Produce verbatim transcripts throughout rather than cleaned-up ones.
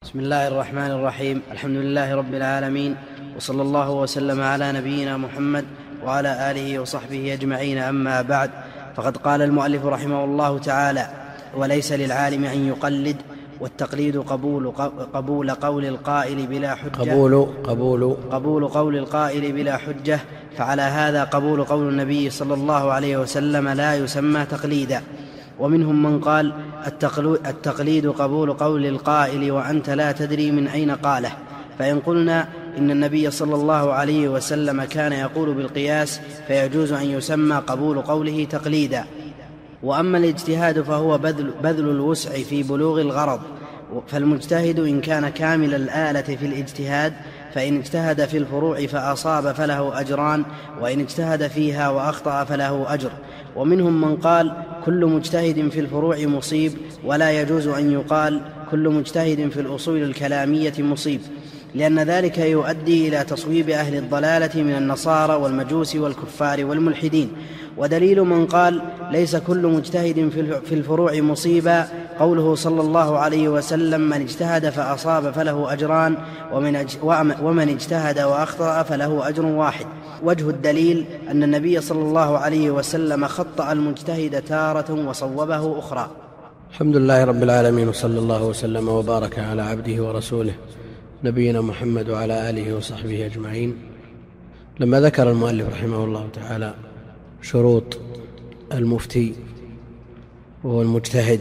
بسم الله الرحمن الرحيم. الحمد لله رب العالمين، وصلى الله وسلم على نبينا محمد وعلى آله وصحبه أجمعين. أما بعد، فقد قال المؤلف رحمه الله تعالى: وليس للعالم أن يقلد، والتقليد قبول, قبول قول القائل بلا حجة قبول, قبول, قبول قول القائل بلا حجة. فعلى هذا قبول قول النبي صلى الله عليه وسلم لا يسمى تقليدا. ومنهم من قال: التقليد قبول قول القائل وأنت لا تدري من أين قاله. فإن قلنا إن النبي صلى الله عليه وسلم كان يقول بالقياس، فيجوز أن يسمى قبول قوله تقليدا. وأما الاجتهاد فهو بذل, بذل الوسع في بلوغ الغرض. فالمجتهد إن كان كامل الآلة في الاجتهاد، فإن اجتهد في الفروع فأصاب فله أجران، وإن اجتهد فيها وأخطأ فله أجر. ومنهم من قال: كل مجتهد في الفروع مصيب، ولا يجوز أن يقال كل مجتهد في الأصول الكلامية مصيب، لأن ذلك يؤدي إلى تصويب أهل الضلالة من النصارى والمجوس والكفار والملحدين. ودليل من قال ليس كل مجتهد في الفروع مصيبا قوله صلى الله عليه وسلم: من اجتهد فأصاب فله أجران، ومن اجتهد وأخطأ فله أجر واحد. وجه الدليل أن النبي صلى الله عليه وسلم خطأ المجتهد تارة وصوبه أخرى. الحمد لله رب العالمين، وصلى الله وسلم وبارك على عبده ورسوله نبينا محمد وعلى آله وصحبه أجمعين. لما ذكر المؤلف رحمه الله تعالى شروط المفتي وهو المجتهد،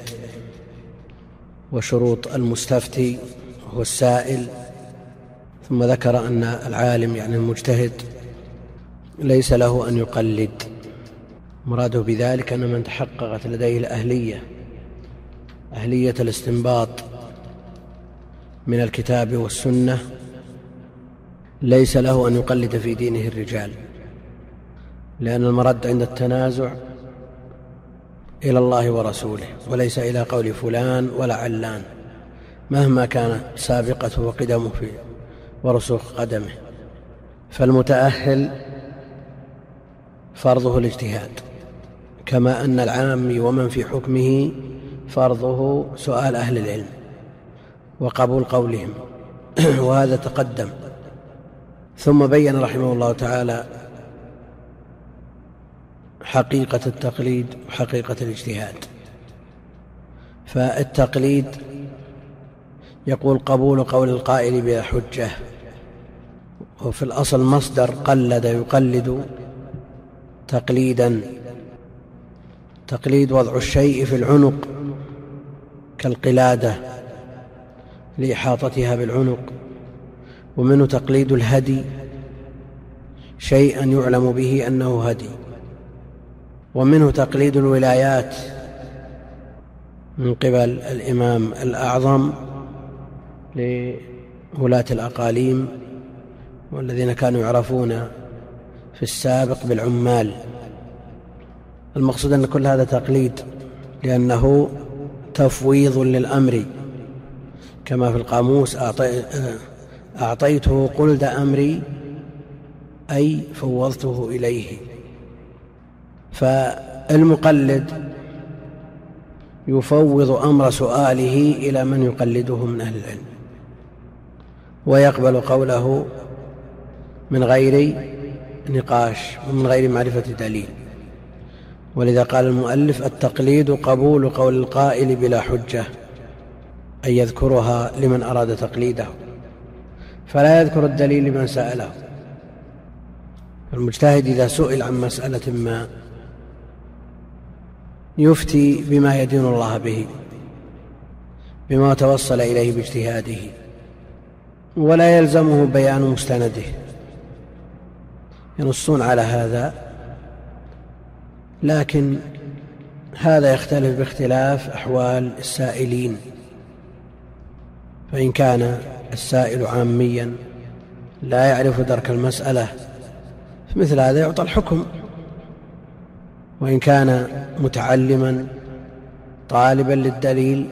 وشروط المستفتي وهو السائل، ثم ذكر أن العالم يعني المجتهد ليس له أن يقلد. مراده بذلك أن من تحققت لديه الأهلية أهلية الاستنباط من الكتاب والسنة ليس له أن يقلد في دينه الرجال، لأن المرد عند التنازع إلى الله ورسوله، وليس إلى قول فلان ولا علان مهما كان سابقته وقدمه في ورسوخ قدمه. فالمتأهل فرضه الاجتهاد، كما أن العام ومن في حكمه فرضه سؤال أهل العلم وقبول قولهم وهذا تقدم. ثم بين رحمه الله تعالى حقيقة التقليد وحقيقة الاجتهاد. فالتقليد يقول قبول قول القائل بلا حجة، وفي الأصل مصدر قلد يقلد تقليدا. تقليد وضع الشيء في العنق كالقلادة لإحاطتها بالعنق. ومنه تقليد الهدي، شيئا يعلم به أنه هدي. ومنه تقليد الولايات من قبل الإمام الأعظم لولاة الأقاليم، والذين كانوا يعرفون في السابق بالعمال. المقصود أن كل هذا تقليد، لأنه تفويض للأمر، كما في القاموس: أعطيته قلد أمري، أي فوضته إليه. فالمقلد يفوض أمر سؤاله إلى من يقلده من أهل العلم، ويقبل قوله من غير نقاش ومن غير معرفة دليل. ولذا قال المؤلف: التقليد قبول قول القائل بلا حجة، أي يذكرها لمن أراد تقليده، فلا يذكر الدليل لمن سأله. المجتهد إذا سئل عن مسألة ما يفتي بما يدين الله به، بما توصل إليه باجتهاده، ولا يلزمه بيان مستنده. ينصون على هذا، لكن هذا يختلف باختلاف أحوال السائلين. فإن كان السائل عاميا لا يعرف درك المسألة، مثل هذا يعطى الحكم. وإن كان متعلما طالبا للدليل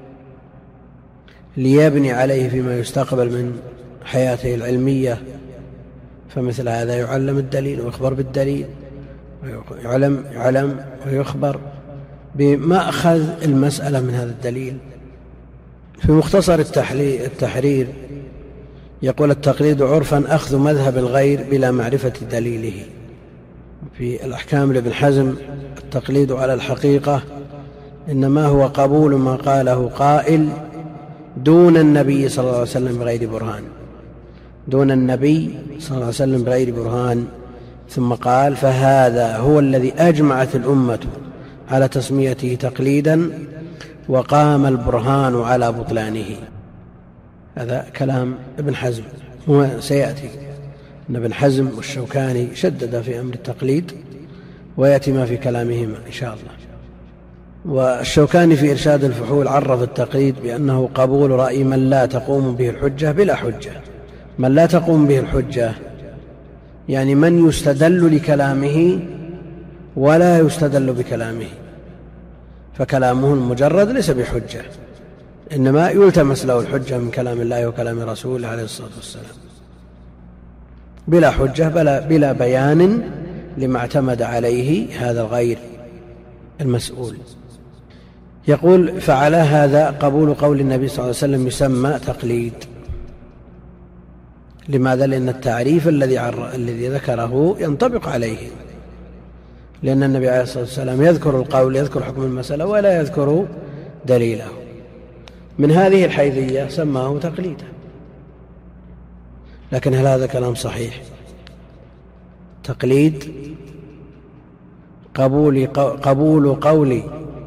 ليبني عليه فيما يستقبل من حياته العلمية، فمثل هذا يعلم الدليل ويخبر بالدليل، يعلم, يعلم ويخبر بمأخذ المسألة من هذا الدليل. في مختصر التحرير يقول: التقليد عرفا أخذ مذهب الغير بلا معرفة دليله. في الأحكام لابن حزم: التقليد على الحقيقة إنما هو قبول ما قاله قائل دون النبي صلى الله عليه وسلم بغير برهان، دون النبي صلى الله عليه وسلم بغير برهان. ثم قال: فهذا هو الذي أجمعت الأمة على تسميته تقليدا وقام البرهان على بطلانه. هذا كلام ابن حزم، وسيأتي أن ابن حزم والشوكاني شدد في أمر التقليد، ويأتي ما في كلامهما إن شاء الله. والشوكاني في إرشاد الفحول عرف التقليد بأنه قبول رأي من لا تقوم به الحجة بلا حجة. من لا تقوم به الحجة يعني من يستدل لكلامه ولا يستدل بكلامه، فكلامه المجرد ليس بحجة، إنما يلتمس له الحجة من كلام الله وكلام رسوله عليه الصلاة والسلام بلا حجة بلا, بلا بيان لما اعتمد عليه هذا الغير المسؤول. يقول: فعلى هذا قبول قول النبي صلى الله عليه وسلم يسمى تقليد. لماذا؟ لأن التعريف الذي الذي ذكره ينطبق عليه، لأن النبي عليه الصلاة والسلام يذكر القول، يذكر حكم المسألة ولا يذكر دليله. من هذه الحيثية سماه تقليدا. لكن هل هذا كلام صحيح؟ تقليد قبول قبول قول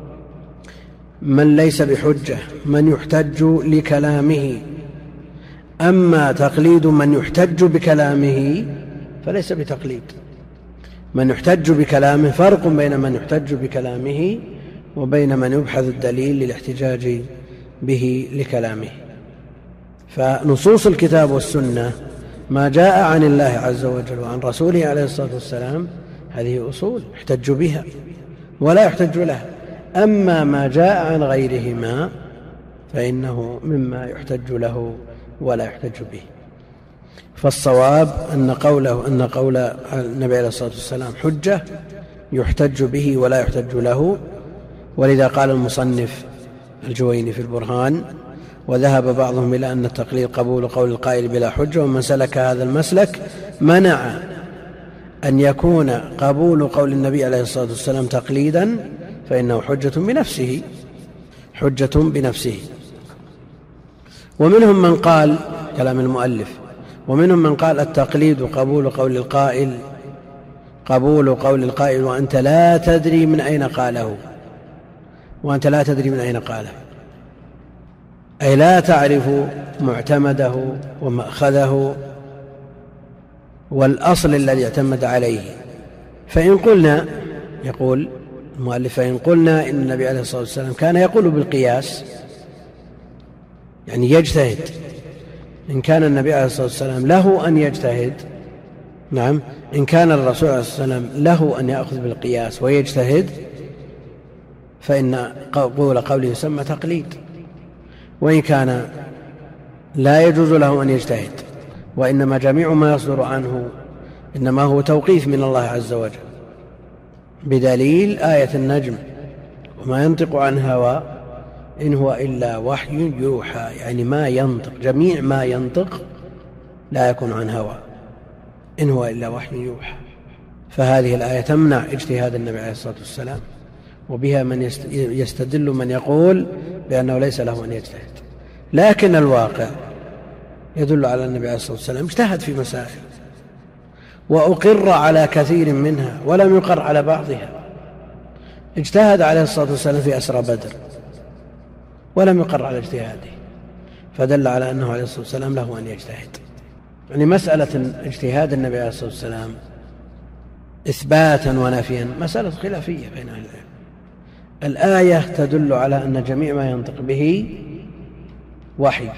من ليس بحجة، من يحتج لكلامه. أما تقليد من يحتج بكلامه فليس بتقليد. من يحتج بكلامه، فرق بين من يحتج بكلامه وبين من يبحث الدليل للاحتجاج به لكلامه. فنصوص الكتاب والسنة ما جاء عن الله عز وجل وعن رسوله عليه الصلاة والسلام هذه أصول يحتج بها ولا يحتج لها. أما ما جاء عن غيرهما فإنه مما يحتج له ولا يحتج به. فالصواب أن قوله أن قول النبي عليه الصلاة والسلام حجة يحتج به ولا يحتج له. ولذا قال المصنف الجويني في البرهان: وذهب بعضهم إلى أن التقليد قبول قول القائل بلا حجة، ومن سلك هذا المسلك منع أن يكون قبول قول النبي عليه الصلاة والسلام تقليدا، فإنه حجة بنفسه حجة بنفسه. ومنهم من قال، كلام المؤلف، ومنهم من قال التقليد قبول قول القائل قبول قول القائل وأنت لا تدري من أين قاله، وأنت لا تدري من أين قاله، أي لا تعرف معتمده ومأخذه والأصل الذي اعتمد عليه. فإن قلنا، يقول المؤلف: فإن قلنا إن النبي عليه الصلاة والسلام كان يقول بالقياس، يعني يجتهد، إن كان النبي عليه الصلاة والسلام له أن يجتهد، نعم، إن كان الرسول عليه الصلاة والسلام له أن يأخذ بالقياس ويجتهد، فإن قول قوله يسمى تقليد. وإن كان لا يجوز له أن يجتهد، وإنما جميع ما يصدر عنه إنما هو توقيف من الله عز وجل بدليل آية النجم: وما ينطق عن هوى إن هو إلا وحي يوحى. يعني ما ينطق، جميع ما ينطق لا يكون عن هوى، إن هو إلا وحي يوحى. فهذه الآية تمنع اجتهاد النبي عليه الصلاة والسلام، وبها من يستدل من يقول بأنه ليس له أن يجتهد. لكن الواقع يدل على النبي عليه الصلاة والسلام اجتهد في مسائل وأقر على كثير منها ولم يقر على بعضها. اجتهد عليه الصلاة والسلام في أسرى بدر ولم يقر على اجتهاده، فدل على أنه عليه الصلاة والسلام له أن يجتهد. يعني مسألة اجتهاد النبي عليه الصلاة والسلام إثباتا ونفيا مسألة خلافية بين أهل العلم. الآية تدل على أن جميع ما ينطق به وحي،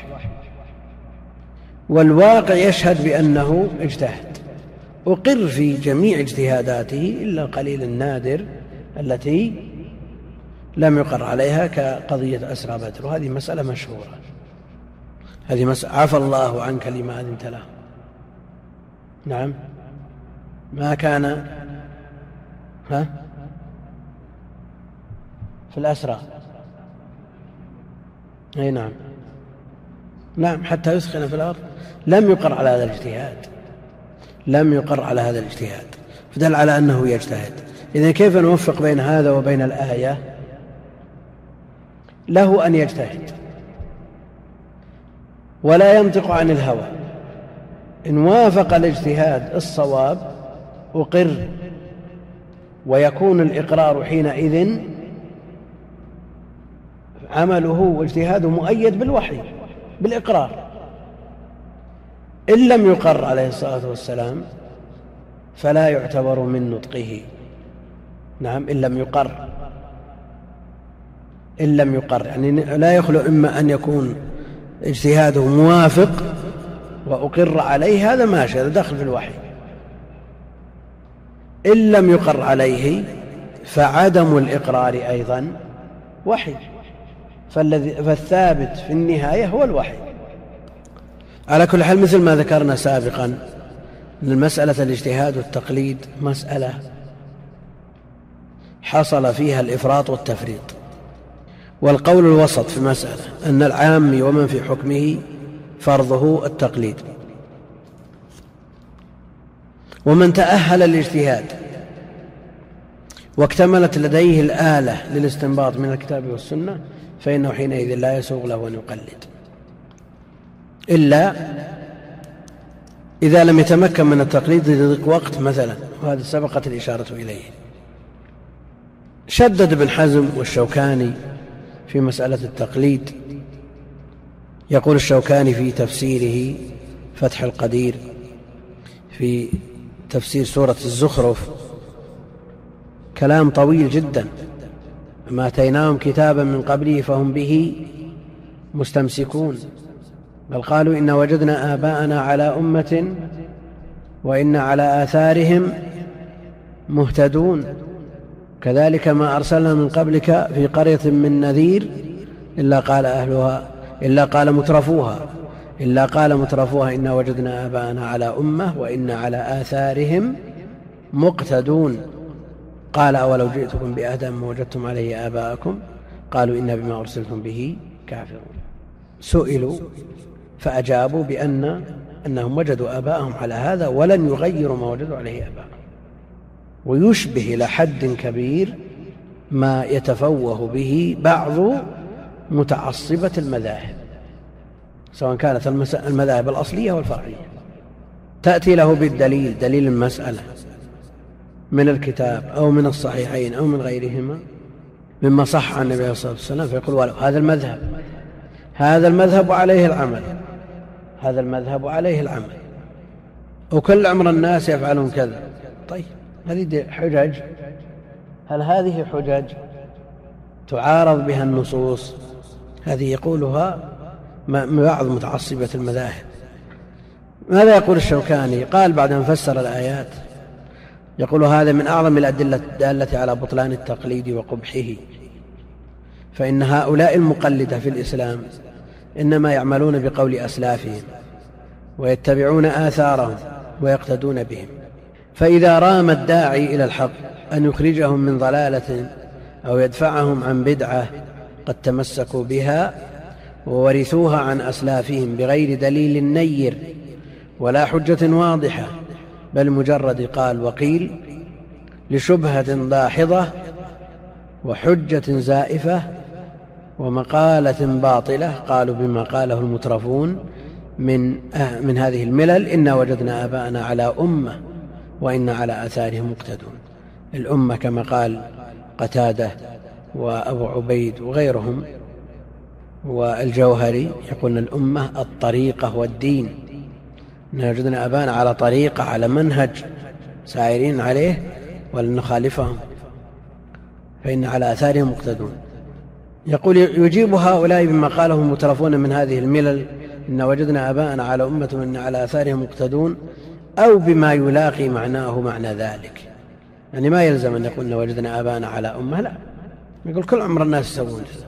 والواقع يشهد بأنه اجتهد، أقر في جميع اجتهاداته إلا القليل النادر التي لم يقر عليها كقضية أسرى بدر، وهذه مسألة مشهورة. هذه مسألة عفى الله عنك لما أذنت له. نعم، ما كان ها في الأسرى، أي نعم، نعم حتى يسخن في الأرض، لم يقر على هذا الاجتهاد، لم يقر على هذا الاجتهاد، فدل على أنه يجتهد. إذن كيف نوفق بين هذا وبين الآية؟ له أن يجتهد ولا ينطق عن الهوى، إن وافق الاجتهاد الصواب أقر، ويكون الإقرار حينئذ عمله واجتهاده مؤيد بالوحي بالإقرار. إن لم يقر عليه الصلاة والسلام فلا يعتبر من نطقه. نعم إن لم يقر، إن لم يقر يعني لا يخلو إما أن يكون اجتهاده موافق وأقر عليه، هذا ماشي، هذا دخل في الوحي. إن لم يقر عليه فعدم الإقرار أيضا وحي، فالذي فالثابت في النهاية هو الوحي. على كل حال مثل ما ذكرنا سابقا أن المسألة الاجتهاد والتقليد مسألة حصل فيها الإفراط والتفريط، والقول الوسط في المسألة أن العام ومن في حكمه فرضه التقليد، ومن تأهل الاجتهاد واكتملت لديه الآلة للاستنباط من الكتاب والسنة فإنه حينئذ لا يسوغ له أن يقلد، إلا إذا لم يتمكن من التقليد لضيق وقت مثلا، وهذا سبقت الإشارة إليه. شدد ابن حزم والشوكاني في مسألة التقليد. يقول الشوكاني في تفسيره فتح القدير في تفسير سورة الزخرف كلام طويل جدا: ما آتيناهم كتابا من قبله فهم به مستمسكون، بل قالوا إن وجدنا آباءنا على أمة وإنا على آثارهم مهتدون، كذلك ما أرسلنا من قبلك في قرية من نذير إلا قال أهلها إلا قال مترفوها إلا قال مترفوها إنا وجدنا آباءنا على أمة وإنا على آثارهم مقتدون. قال أولو جئتكم بأهدى مما وجدتم عليه آباءكم قالوا إنا بما أرسلتم به كافرون. سئلوا فأجابوا بأن أنهم وجدوا آباءهم على هذا ولن يغيروا ما وجدوا عليه آباءهم. ويشبه إلى حد كبير ما يتفوه به بعض متعصبة المذاهب، سواء كانت المذاهب الأصلية والفرعية، تأتي له بالدليل، دليل المسألة من الكتاب أو من الصحيحين أو من غيرهما مما صح عن النبي صلى الله عليه وسلم، فيقول ولو هذا المذهب هذا المذهب عليه العمل هذا المذهب عليه العمل وكل عمر الناس يفعلون كذا. طيب هذه حجج، هل هذه حجج تعارض بها النصوص؟ هذه يقولها بعض متعصبة المذاهب. ماذا يقول الشوكاني؟ قال بعد أن فسر الآيات يقول هذا من أعظم الأدلة الدالة على بطلان التقليد وقبحه، فإن هؤلاء المقلدة في الإسلام إنما يعملون بقول أسلافهم ويتبعون آثارهم ويقتدون بهم، فإذا رام الداعي إلى الحق أن يخرجهم من ضلالة أو يدفعهم عن بدعة قد تمسكوا بها وورثوها عن أسلافهم بغير دليل نير ولا حجة واضحة، بل مجرد قال وقيل لشبهة داحضة وحجة زائفة ومقالة باطلة، قالوا بما قاله المترفون من, أه من هذه الملل إنا وجدنا آباءنا على أمة وإنا على آثارهم مقتدون. الأمة كما قال قتادة وأبو عبيد وغيرهم والجوهري يقولون الأمة الطريقة والدين، إنا وجدنا آباءنا على طريقة على منهج سائرين عليه ولن نخالفهم فإن على آثارهم مقتدون. يقول يجيب هؤلاء بما قاله المترفون من هذه الملل إن وجدنا آباءنا على أمة وإن على آثارهم مقتدون، أو بما يلاقي معناه معنى ذلك، يعني ما يلزم أن يقول إن وجدنا آباءنا على أمة، لا، يقول كل عمر الناس يسوون كذا،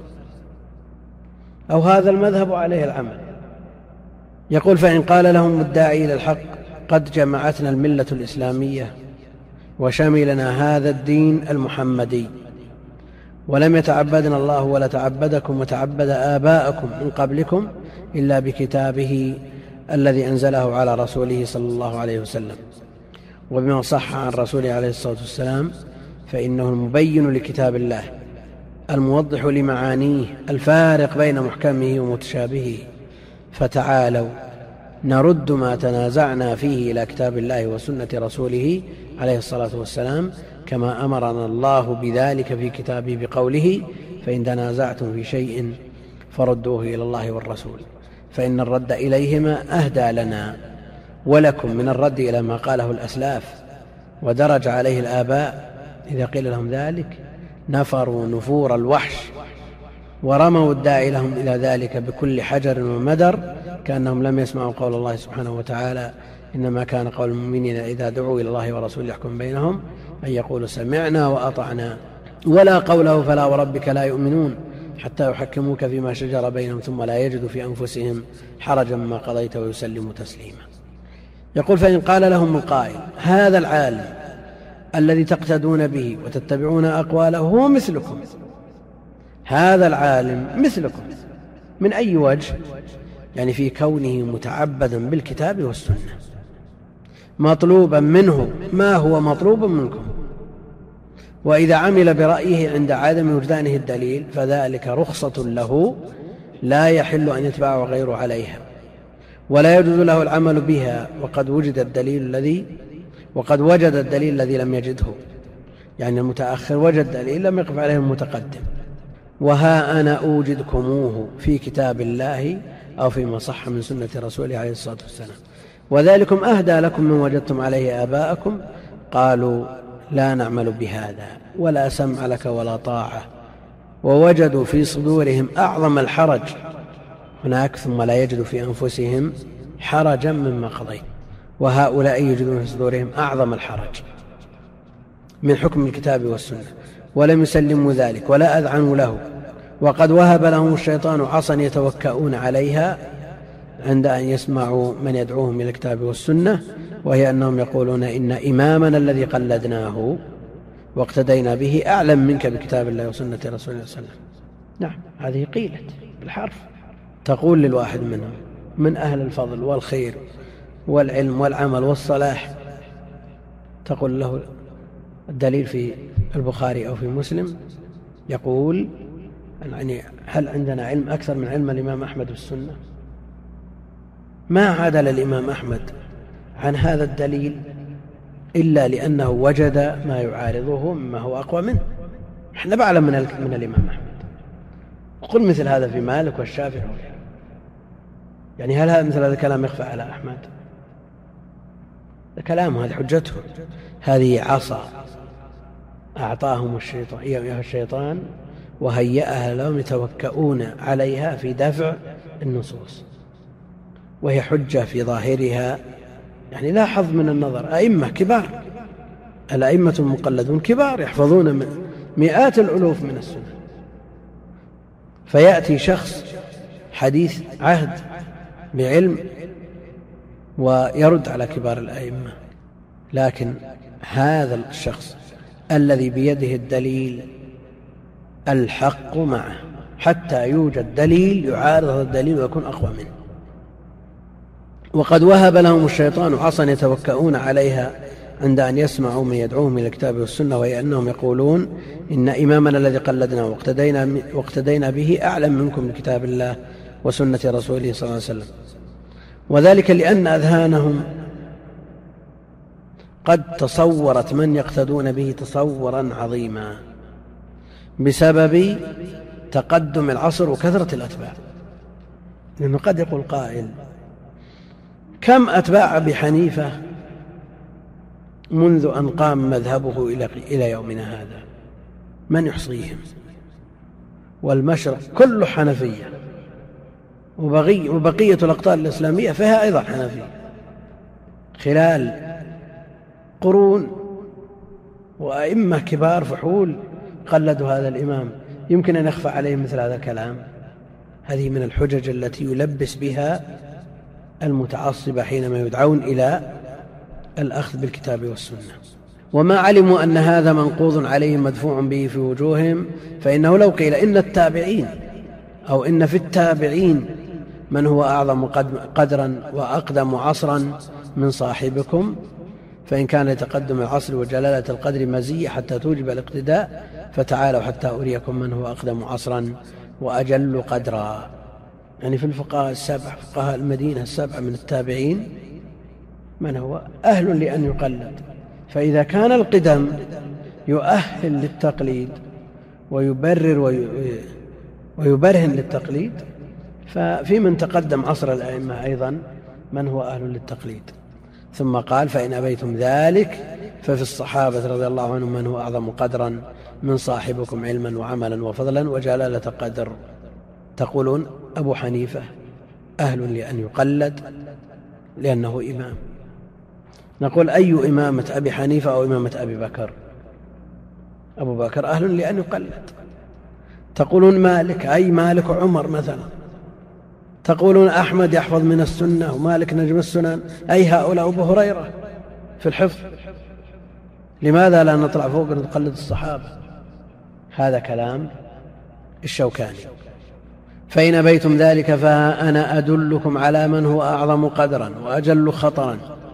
أو هذا المذهب عليه العمل. يقول فإن قال لهم الداعي إلى الحق قد جمعتنا الملة الإسلامية وشملنا هذا الدين المحمدي ولم يتعبدنا الله ولا تعبدكم وتعبد آباءكم من قبلكم إلا بكتابه الذي أنزله على رسوله صلى الله عليه وسلم وبما صح عن رسوله عليه الصلاة والسلام، فإنه المبين لكتاب الله الموضح لمعانيه الفارق بين محكمه ومتشابهه. فتعالوا نرد ما تنازعنا فيه إلى كتاب الله وسنة رسوله عليه الصلاة والسلام، كما أمرنا الله بذلك في كتابه بقوله: فإن تنازعتم في شيء فردوه إلى الله والرسول، فإن الرد إليهما أهدى لنا ولكم من الرد إلى ما قاله الأسلاف ودرج عليه الآباء. إذا قيل لهم ذلك نفروا نفور الوحش ورموا الداعي لهم إلى ذلك بكل حجر ومدر، كأنهم لم يسمعوا قول الله سبحانه وتعالى: إنما كان قول المؤمنين إذا دعوا إلى الله ورسوله يحكم بينهم أن يقولوا سمعنا وأطعنا، ولا قوله: فلا وربك لا يؤمنون حتى يحكموك فيما شجر بينهم ثم لا يجدوا في أنفسهم حرجا مما قضيت ويسلموا تسليما. يقول: فإن قال لهم القائل: هذا العالم الذي تقتدون به وتتبعون أقواله هو مثلكم، هذا العالم مثلكم من أي وجه؟ يعني في كونه متعبدا بالكتاب والسنة، مطلوبا منه ما هو مطلوب منكم، وإذا عمل برأيه عند عدم وجدانه الدليل فذلك رخصة له لا يحل أن يتبعه غيره عليها، ولا يجوز له العمل بها وقد وجد الدليل الذي وقد وجد الدليل الذي لم يجده. يعني المتأخر وجد دليل لم يقف عليه المتقدم. وها أنا أوجدكموه في كتاب الله أو فيما صح من سنة رسوله عليه الصلاة والسلام، وذلكم أهدى لكم من وجدتم عليه آباءكم. قالوا: لا نعمل بهذا ولا سمع لك ولا طاعة، ووجدوا في صدورهم أعظم الحرج هناك ثم لا يجدوا في أنفسهم حرجا مما قضيت. وهؤلاء يجدون في صدورهم أعظم الحرج من حكم الكتاب والسنة ولم يسلموا ذلك ولا أذعنوا له، وقد وهب لهم الشيطان عصا يتوكؤون عليها عند أن يسمعوا من يدعوهم إلى الكتاب والسنة، وهي أنهم يقولون: إن إمامنا الذي قلدناه واقتدينا به أعلم منك بكتاب الله وسنة رسوله صلى الله عليه وسلم. نعم، هذه قيلت بالحرف. تقول للواحد منهم من أهل الفضل والخير والعلم والعمل والصلاح، تقول له الدليل في البخاري أو في مسلم، يقول: يعني هل عندنا علم أكثر من علم الإمام أحمد بالسنة؟ ما عدل الإمام أحمد عن هذا الدليل إلا لأنه وجد ما يعارضه مما هو أقوى منه. احنا بعلم من, من الإمام أحمد. قل مثل هذا في مالك والشافعي وغيره. يعني هل هذا مثل هذا الكلام يخفى على أحمد؟ كلامه هذه حجته، هذه عصا أعطاهم الشيطان إياها الشيطان وهيأها لهم يتوكؤون عليها في دفع النصوص، وهي حجة في ظاهرها. يعني لا حظ من النظر، أئمة كبار، الأئمة المقلدون كبار يحفظون من مئات الألوف من السنة، فيأتي شخص حديث عهد بعلم ويرد على كبار الأئمة. لكن هذا الشخص الذي بيده الدليل الحق معه حتى يوجد دليل يعارض هذا الدليل ويكون أقوى منه. وقد وهب لهم الشيطان عصا يتوكؤون عليها عند أن يسمعوا من يدعوهم إلى الكتاب والسنة، وهي أنهم يقولون: إن إمامنا الذي قلدنا واقتدينا, واقتدينا به أعلم منكم بكتاب الله وسنة رسوله صلى الله عليه وسلم. وذلك لأن أذهانهم قد تصورت من يقتدون به تصورا عظيما بسبب تقدم العصر وكثرة الأتباع. لأنه قد يقول قائل: كم أتباع أبي حنيفة منذ أن قام مذهبه إلى يومنا هذا؟ من يحصيهم؟ والمشرق كله حنفية، وبقية الأقطار الإسلامية فيها أيضا حنفية خلال قرون، وأئمة كبار فحول قلدوا هذا الإمام. يمكن أن يخفى عليهم مثل هذا الكلام؟ هذه من الحجج التي يلبس بها المتعصبة حينما يدعون إلى الأخذ بالكتاب والسنة. وما علموا أن هذا منقوض عليهم مدفوع به في وجوههم، فإنه لو قيل إن التابعين أو إن في التابعين من هو أعظم قدرا وأقدم عصرا من صاحبكم، فإن كان لتقدم العصر وجلالة القدر مزية حتى توجب الاقتداء، فتعالوا حتى أريكم من هو أقدم عصرا وأجل قدرا. يعني في الفقهاء السبع، فقهاء المدينة السبع من التابعين من هو أهل لأن يقلد. فإذا كان القدم يؤهل للتقليد ويبرر ويبرهن للتقليد، ففي من تقدم عصر الأئمة أيضا من هو أهل للتقليد. ثم قال: فإن أبيتم ذلك ففي الصحابة رضي الله عنهم من هو أعظم قدرا من صاحبكم علما وعملا وفضلا وجلالة قدر. تقولون أبو حنيفة أهل لأن يقلد لأنه إمام. نقول: أي إمامة أبي حنيفة أو إمامة أبي بكر؟ أبو بكر أهل لأن يقلد. تقولون مالك، أي مالك عمر مثلا. تقولون أحمد يحفظ من السنة ومالك نجم السنن، أي هؤلاء أبو هريرة في الحفظ. لماذا لا نطلع فوق ونقلد الصحابة؟ هذا كلام الشوكاني. فإن أبيتم ذلك فأنا أدلكم على من هو أعظم قدرا وأجل خطرا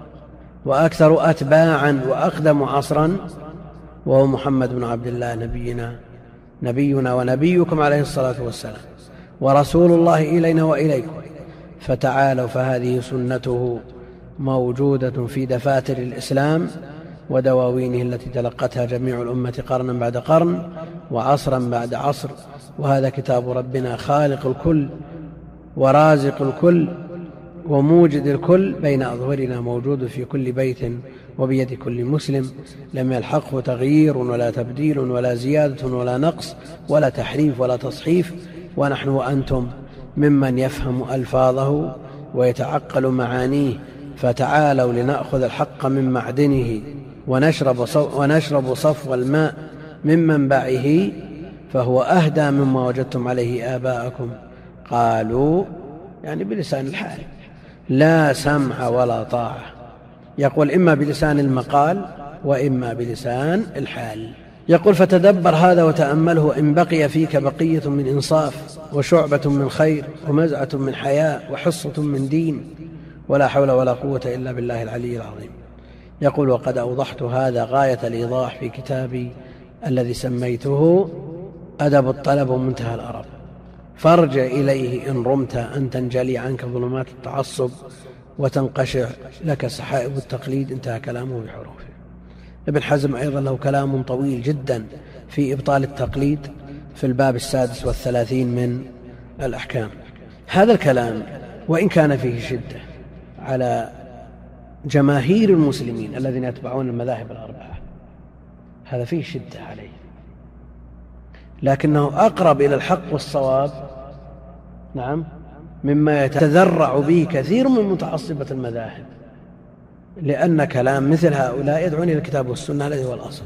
وأكثر أتباعا وأقدم عصرا، وهو محمد بن عبد الله نبينا نبينا ونبيكم عليه الصلاة والسلام، ورسول الله إلينا وإليكم. فتعالوا، فهذه سنته موجودة في دفاتر الإسلام ودواوينه التي تلقتها جميع الأمة قرنا بعد قرن وعصرا بعد عصر. وهذا كتاب ربنا خالق الكل ورازق الكل وموجد الكل بين أظهرنا، موجود في كل بيت وبيد كل مسلم، لم يلحقه تغيير ولا تبديل ولا زيادة ولا نقص ولا تحريف ولا تصحيف. ونحن وأنتم ممن يفهم ألفاظه ويتعقل معانيه. فتعالوا لنأخذ الحق من معدنه ونشرب, ونشرب صفو الماء من منبعه، فهو أهدى مما وجدتم عليه آباءكم. قالوا يعني بلسان الحال، لا سمع ولا طاعة. يقول إما بلسان المقال وإما بلسان الحال. يقول: فتدبر هذا وتأمله، إن بقي فيك بقية من إنصاف وشعبة من خير ومزعة من حياء وحصة من دين، ولا حول ولا قوة إلا بالله العلي العظيم. يقول: وقد أوضحت هذا غاية الإيضاح في كتابي الذي سميته أدب الطلب ومنتهى الأرب، فارجع إليه إن رمت أن تنجلي عنك ظلمات التعصب وتنقشع لك سحائب التقليد. انتهى كلامه بحروفه. ابن حزم أيضا له كلام طويل جدا في إبطال التقليد في الباب السادس والثلاثين من الأحكام. هذا الكلام وإن كان فيه شدة على جماهير المسلمين الذين يتبعون المذاهب الأربعة، هذا فيه شدة عليه، لكنه أقرب إلى الحق والصواب نعم مما يتذرع به كثير من متعصبة المذاهب، لأن كلام مثل هؤلاء يدعون إلى الكتاب والسنة الذي هو الأصل،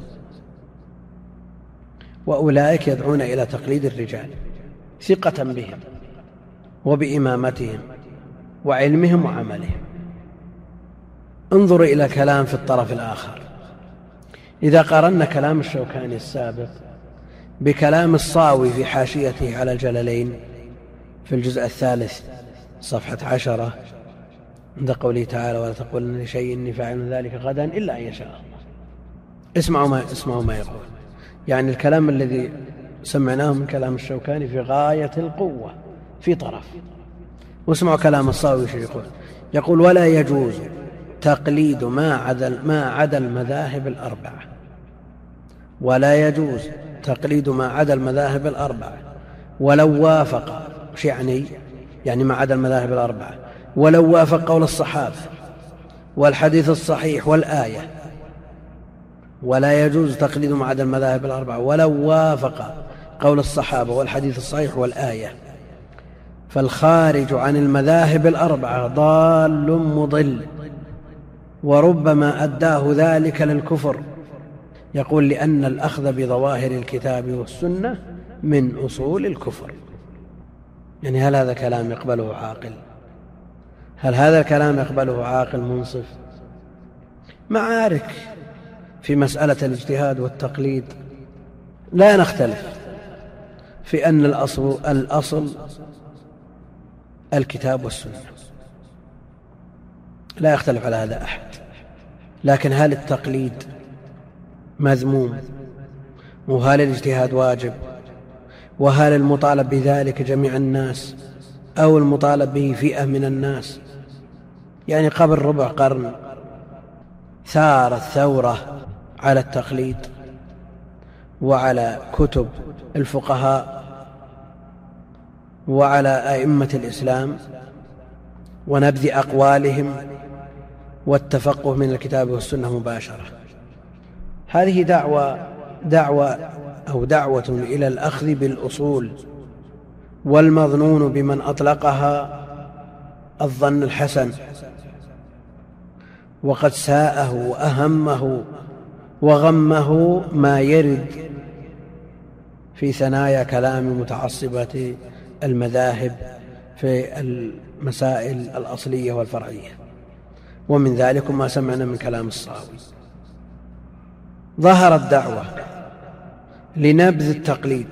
وأولئك يدعون إلى تقليد الرجال ثقة بهم وبإمامتهم وعلمهم وعملهم. انظر إلى كلام في الطرف الآخر. إذا قارنا كلام الشوكاني السابق بكلام الصاوي في حاشيته على الجلالين في الجزء الثالث صفحة عشرة عند قوله تعالى: ولا تقولن لشيء إني فاعل ذلك غدا إلا أن يشاء الله. اسمعوا ما, اسمعوا ما يقول. يعني الكلام الذي سمعناه من كلام الشوكاني في غاية القوة في طرف. واسمعوا كلام الصاوي شو يقول. يقول: ولا يجوز تقليد ما عدا ما عدا المذاهب الأربعة، ولا يجوز تقليد ما عدا المذاهب الأربعة ولو وافق، وش يعني؟ يعني ما عدا المذاهب الأربعة ولو وافق قول الصحابة والحديث الصحيح والآية. ولا يجوز تقليد ما عدا المذاهب الأربعة ولو وافق قول الصحابة والحديث الصحيح والآية. فالخارج عن المذاهب الأربعة ضال مضل، وربما أداه ذلك للكفر. يقول: لأن الأخذ بظواهر الكتاب والسنة من أصول الكفر. يعني هل هذا كلام يقبله عاقل؟ هل هذا الكلام يقبله عاقل منصف؟ معارك في مسألة الاجتهاد والتقليد لا نختلف في أن الأصل, الأصل الكتاب والسنة، لا يختلف على هذا أحد. لكن هل التقليد مذموم؟ وهل الاجتهاد واجب؟ وهل المطالب بذلك جميع الناس أو المطالب به فئة من الناس؟ يعني قبل ربع قرن ثارت ثورة على التقليد وعلى كتب الفقهاء وعلى أئمة الإسلام ونبذ أقوالهم والتفقه من الكتاب والسنة مباشرة. هذه دعوة دعوة أو دعوة إلى الأخذ بالأصول، والمظنون بمن أطلقها الظن الحسن، وقد ساءه وأهمه وغمه ما يرد في ثنايا كلام متعصبة المذاهب في المسائل الأصلية والفرعية، ومن ذلك ما سمعنا من كلام الصاوي. ظهرت دعوة لنبذ التقليد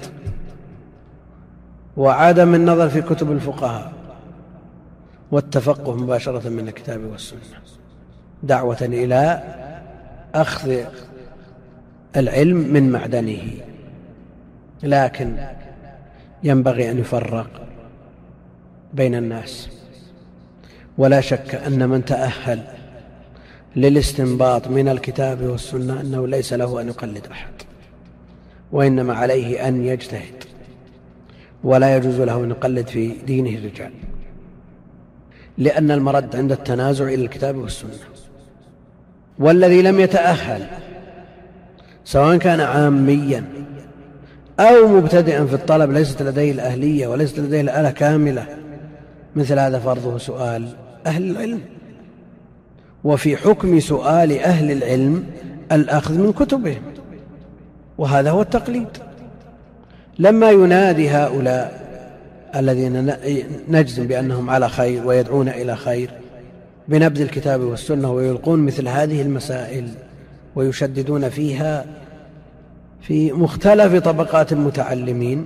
وعدم النظر في كتب الفقهاء والتفقه مباشرة من الكتاب والسنة، دعوة إلى أخذ العلم من معدنه. لكن ينبغي أن يفرق بين الناس، ولا شك أن من تأهل للاستنباط من الكتاب والسنة أنه ليس له أن يقلد أحد، وإنما عليه أن يجتهد، ولا يجوز له أن يقلد في دينه الرجال، لأن المرد عند التنازع إلى الكتاب والسنة. والذي لم يتأهل سواء كان عاميا أو مبتدئا في الطلب ليست لديه الأهلية وليست لديه الآلة كاملة، مثل هذا فرضه سؤال أهل العلم. وفي حكم سؤال أهل العلم الأخذ من كتبهم، وهذا هو التقليد. لما ينادي هؤلاء الذين نجزم بأنهم على خير ويدعون إلى خير بنبذ الكتاب والسنة ويلقون مثل هذه المسائل ويشددون فيها في مختلف طبقات المتعلمين،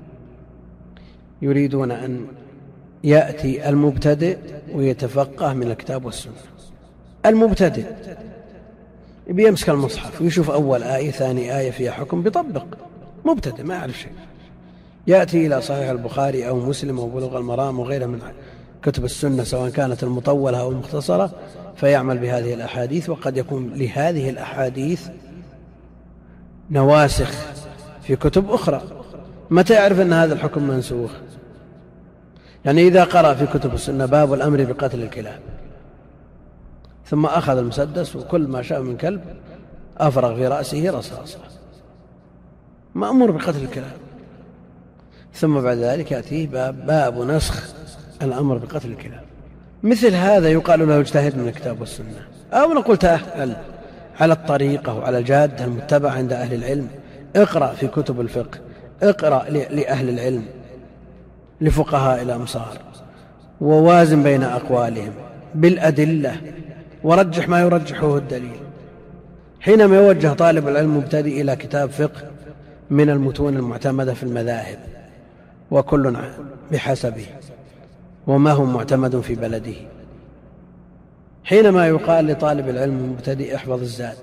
يريدون أن يأتي المبتدئ ويتفقه من الكتاب والسنة. المبتدئ بيمسك المصحف ويشوف أول آية ثاني آية فيها حكم بيطبق، مبتدئ ما يعرف شيء، يأتي إلى صحيح البخاري أو مسلم أو بلوغ المرام وغيرها من كتب السنة سواء كانت المطولة أو المختصرة، فيعمل بهذه الأحاديث. وقد يكون لهذه الأحاديث نواسخ في كتب أخرى. متى يعرف أن هذا الحكم منسوخ؟ يعني إذا قرأ في كتب السنة باب الأمر بقتل الكلاب، ثم أخذ المسدس وكل ما شاء من كلب أفرغ في رأسه رصاصة، مأمور بقتل الكلاب، ثم بعد ذلك يأتيه باب, باب نسخ الأمر بقتل الكلاب. مثل هذا يقال له اجتهد من الكتاب والسنة، أو نقول تأهل على الطريقة وعلى الجادة المتبعة عند أهل العلم، اقرأ في كتب الفقه، اقرأ لأهل العلم لفقهاء الأمصار، ووازن بين أقوالهم بالأدلة، ورجح ما يرجحه الدليل. حينما يوجه طالب العلم مبتدئ إلى كتاب فقه من المتون المعتمدة في المذاهب، وكل بحسبه وما هو معتمد في بلده، حينما يقال لطالب العلم المبتدئ احفظ الزاد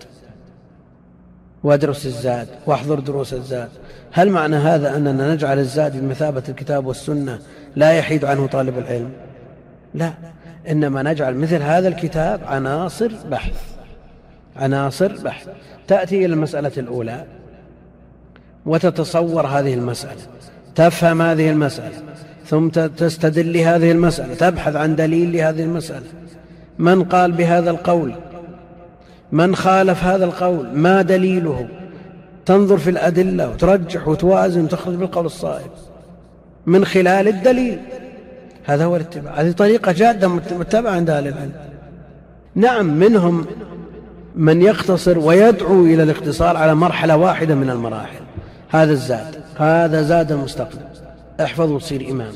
وادرس الزاد واحضر دروس الزاد، هل معنى هذا أننا نجعل الزاد بمثابة الكتاب والسنة لا يحيد عنه طالب العلم؟ لا، إنما نجعل مثل هذا الكتاب عناصر بحث، عناصر بحث. تأتي إلى المسألة الأولى وتتصور هذه المسألة، تفهم هذه المسألة، ثم تستدل لهذه المسألة، تبحث عن دليل لهذه المسألة، من قال بهذا القول، من خالف هذا القول، ما دليله، تنظر في الأدلة وترجح وتوازن وتخرج بالقول الصائب من خلال الدليل. هذا هو الاتباع، هذه طريقة جادة متبعة عند أهل العلم. نعم، منهم من يقتصر ويدعو إلى الاقتصار على مرحلة واحدة من المراحل، هذا الزاد، هذا زاد المستقبل، احفظ وتصير إمام.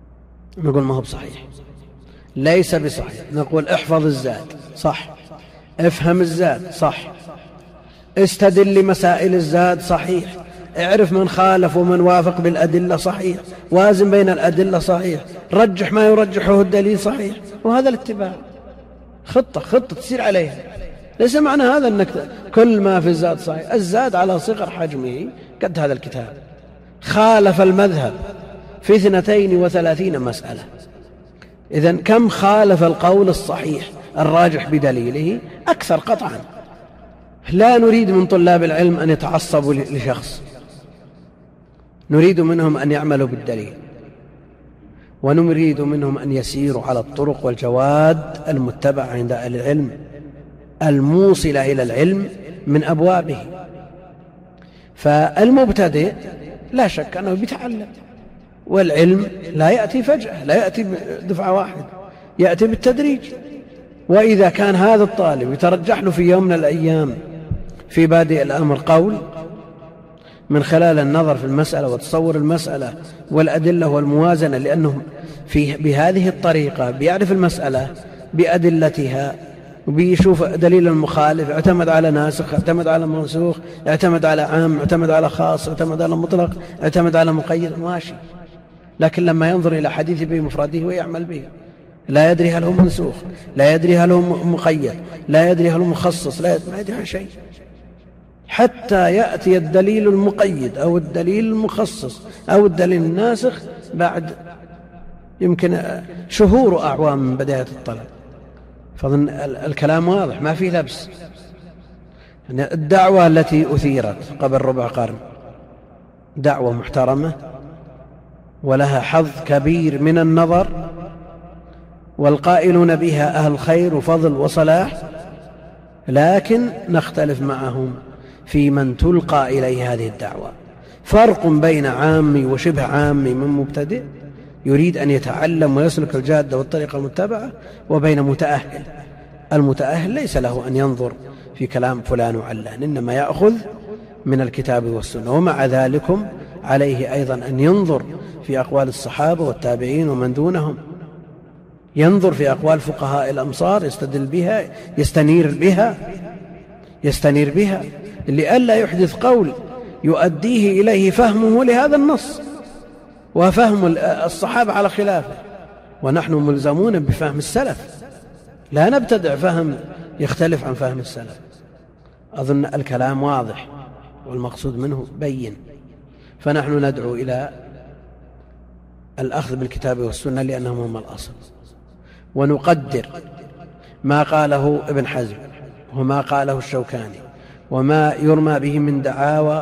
نقول ما هو بصحيح، ليس بصحيح. نقول احفظ الزاد صح، افهم الزاد صح، استدل لمسائل الزاد صحيح، اعرف من خالف ومن وافق بالأدلة صحيح، وازن بين الأدلة صحيح، رجح ما يرجحه الدليل صحيح. وهذا الاتباع، خطة خطة تسير عليها. ليس معنى هذا أنك كل ما في الزاد صحيح. الزاد على صغر حجمه قد هذا الكتاب، خالف المذهب في اثنتين وثلاثين مسألة. إذن كم خالف القول الصحيح الراجح بدليله؟ أكثر قطعا. لا نريد من طلاب العلم أن يتعصبوا لشخص، نريد منهم أن يعملوا بالدليل، ونريد منهم أن يسيروا على الطرق والجواد المتبعة عند أهل العلم الموصلة إلى العلم من أبوابه. فالمبتدئ لا شك أنه بيتعلم، والعلم لا يأتي فجأة، لا يأتي دفعة واحدة، يأتي بالتدريج. وإذا كان هذا الطالب يترجح له في يوم من الأيام في بادئ الأمر قول من خلال النظر في المسألة وتصور المسألة والأدلة والموازنة، لأنه في بهذه الطريقة بيعرف المسألة بأدلتها وبيشوف دليل المخالف، اعتمد على ناسخ، اعتمد على منسوخ، اعتمد على عام، اعتمد على خاص، اعتمد على مطلق، اعتمد على مقيد، ماشي. لكن لما ينظر إلى حديث بمفرده ويعمل به، لا يدري هل هو منسوخ، لا يدري هل هو مقيد، لا يدري هل هو مخصص، لا يدري, ما يدري عن شيء حتى يأتي الدليل المقيد أو الدليل المخصص أو الدليل الناسخ بعد يمكن شهور وأعوام من بداية الطلب. فظن الكلام واضح، ما فيه لبس. الدعوة التي أثيرت قبل ربع قرن دعوة محترمة ولها حظ كبير من النظر، والقائلون بها أهل خير وفضل وصلاح، لكن نختلف معهم في من تلقى إليه هذه الدعوة. فرق بين عامي وشبه عامي من مبتدئ يريد أن يتعلم ويسلك الجادة والطريقة المتبعة، وبين متأهل. المتأهل ليس له أن ينظر في كلام فلان وعلان، إنما يأخذ من الكتاب والسنة. ومع ذلكم عليه أيضا أن ينظر في أقوال الصحابة والتابعين ومن دونهم، ينظر في أقوال فقهاء الأمصار، يستدل بها، يستنير بها يستنير بها لئلا يحدث قول يؤديه إليه فهمه لهذا النص وفهم الصحابة على خلافه، ونحن ملزمون بفهم السلف، لا نبتدع فهم يختلف عن فهم السلف. أظن الكلام واضح والمقصود منه بين. فنحن ندعو إلى الأخذ بالكتاب والسنة لأنهم هم الأصل، ونقدر ما قاله ابن حزم وما قاله الشوكاني وما يرمى به من دعاوى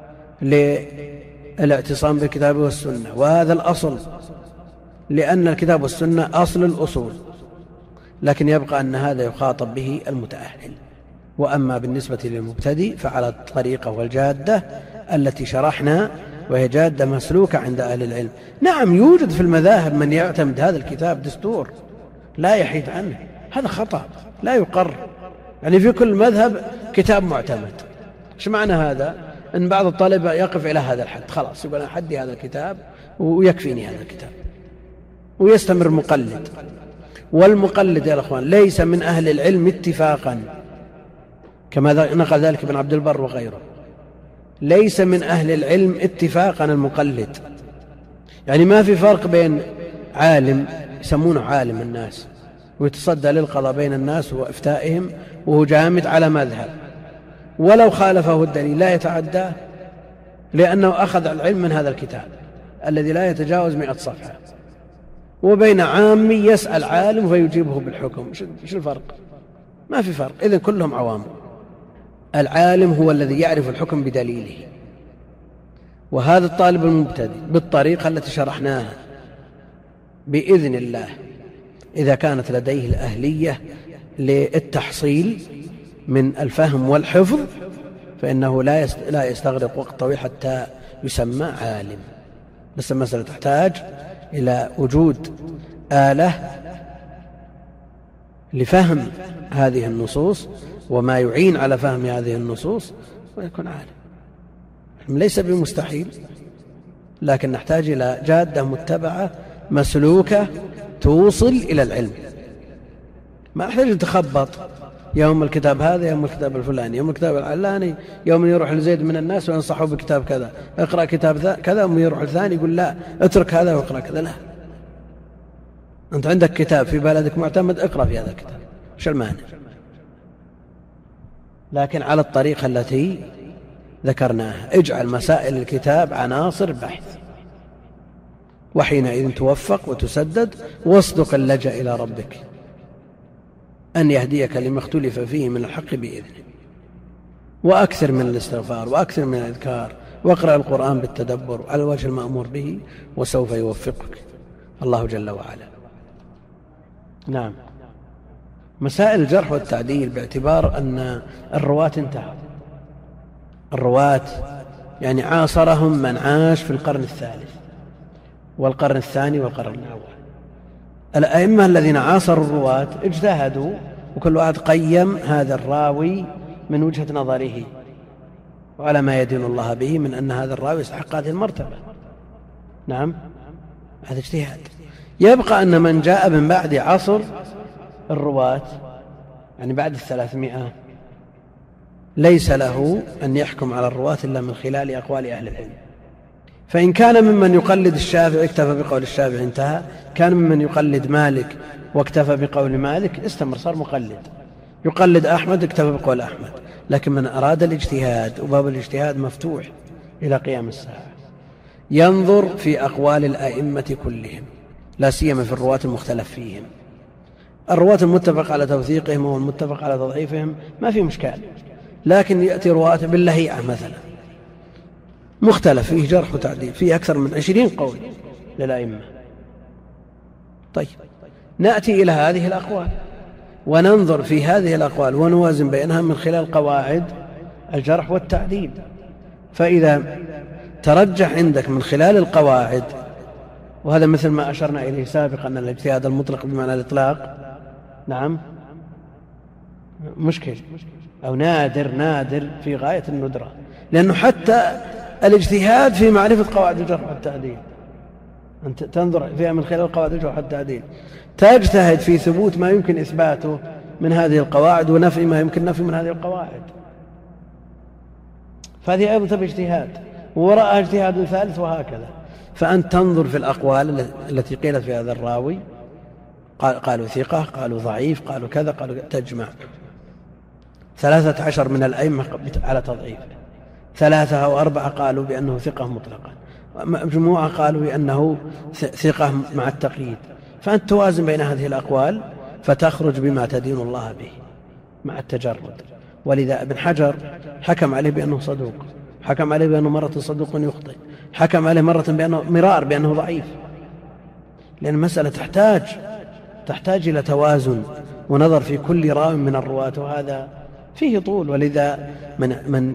للاعتصام بالكتاب والسنة، وهذا الأصل، لأن الكتاب والسنة أصل الأصول، لكن يبقى أن هذا يخاطب به المتأهل. وأما بالنسبة للمبتدئ فعلى الطريقة والجادة التي شرحنا، وهي جادة مسلوكة عند أهل العلم. نعم يوجد في المذاهب من يعتمد هذا الكتاب دستور لا يحيد عنه، هذا خطأ لا يقر. يعني في كل مذهب كتاب معتمد. ايش معنى هذا؟ ان بعض الطلبة يقف إلى هذا الحد، خلاص يقول أنا حدي هذا الكتاب ويكفيني هذا الكتاب، ويستمر مقلد. والمقلد يا الأخوان ليس من أهل العلم اتفاقا، كما نقل ذلك ابن عبد البر وغيره، ليس من أهل العلم اتفاقا المقلد. يعني ما في فرق بين عالم يسمونه عالم الناس ويتصدى للقضاء بين الناس وإفتائهم وهو جامد على مذهب، ولو خالفه الدليل لا يتعداه، لأنه أخذ العلم من هذا الكتاب الذي لا يتجاوز مئة صفحة، وبين عامي يسأل عالم فيجيبه بالحكم. شو الفرق؟ ما في فرق. إذن كلهم عوام. العالم هو الذي يعرف الحكم بدليله، وهذا الطالب المبتدئ بالطريقة التي شرحناها بإذن الله إذا كانت لديه الأهلية للتحصيل من الفهم والحفظ فإنه لا يستغرق وقت طويل حتى يسمى عالم. بس المسألة تحتاج إلى وجود آلة لفهم هذه النصوص وما يعين على فهم هذه النصوص ويكون عالم. ليس بمستحيل، لكن نحتاج إلى جادة متبعة مسلوكة توصل إلى العلم. ما نحتاج نتخبط يوم الكتاب هذا، يوم الكتاب الفلاني، يوم الكتاب العلاني، يوم يروح لزيد من الناس وينصحه بكتاب كذا، اقرأ كتاب كذا، يوم يروح الثاني يقول لا اترك هذا واقرأ كذا. لا، أنت عندك كتاب في بلدك معتمد، اقرأ في هذا الكتاب، ايش المانع؟ لكن على الطريقة التي ذكرناها، اجعل مسائل الكتاب عناصر بحث، وحينئذ توفق وتسدد، واصدق اللجأ إلى ربك أن يهديك لما اختلف فيه من الحق بإذنه، وأكثر من الاستغفار وأكثر من الأذكار، واقرأ القرآن بالتدبر على الوجه المأمور به، وسوف يوفقك الله جل وعلا. نعم. مسائل الجرح والتعديل باعتبار أن الرواة انتهوا، الرواة يعني عاصرهم من عاش في القرن الثالث والقرن الثاني والقرن الأول. الأئمة الذين عاصروا الرواة اجتهدوا، وكل واحد قيم هذا الراوي من وجهة نظره وعلى ما يدين الله به من أن هذا الراوي يستحق هذه المرتبة. نعم، هذا اجتهاد. يبقى أن من جاء من بعد عصر الرواة، يعني بعد الثلاثمائة، ليس له أن يحكم على الرواة إلا من خلال أقوال أهل العلم. فإن كان ممن يقلد الشافعي اكتفى بقول الشافعي انتهى، كان ممن يقلد مالك واكتفى بقول مالك استمر، صار مقلد. يقلد أحمد اكتفى بقول أحمد. لكن من أراد الاجتهاد، وباب الاجتهاد مفتوح إلى قيام الساعة، ينظر في أقوال الأئمة كلهم، لا سيما في الرواة المختلف فيهم. الرواة المتفق على توثيقهم والمتفق على تضعيفهم ما في مشكال، لكن يأتي رواة باللهيعة مثلا مختلف فيه جرح وتعديل، فيه أكثر من عشرين قول للأئمة. طيب، نأتي إلى هذه الأقوال وننظر في هذه الأقوال ونوازن بينها من خلال قواعد الجرح والتعديل. فإذا ترجح عندك من خلال القواعد، وهذا مثل ما أشرنا إليه سابقا أن الاجتهاد المطلق بمعنى الإطلاق نعم مشكل أو نادر نادر في غاية الندرة، لأنه حتى الاجتهاد في معرفة قواعد الجرح والتعديل أنت تنظر فيها من خلال قواعد الجرح والتعديل، تجتهد في ثبوت ما يمكن إثباته من هذه القواعد ونفي ما يمكن نفي من هذه القواعد. فهذه أيضا تبي اجتهاد، ووراءها اجتهاد ثالث، وهكذا. فأنت تنظر في الأقوال التي قيلت في هذا الراوي، قالوا ثقة، قالوا ضعيف، قالوا كذا، قالوا تجمع. ثلاثة عشر من الأئمة على تضعيفه، ثلاثة أو أربعة قالوا بأنه ثقة مطلقا، مجموعة قالوا بأنه ثقة مع التقييد. فأنت توازن بين هذه الأقوال فتخرج بما تدين الله به مع التجرد. ولذا ابن حجر حكم عليه بأنه صدوق، حكم عليه بأنه مرة صدوق يخطئ، حكم عليه مرة بأنه مرار بأنه ضعيف، لأن المسألة تحتاج تحتاج إلى توازن ونظر في كل راو من الرواة، وهذا فيه طول. ولذا من, من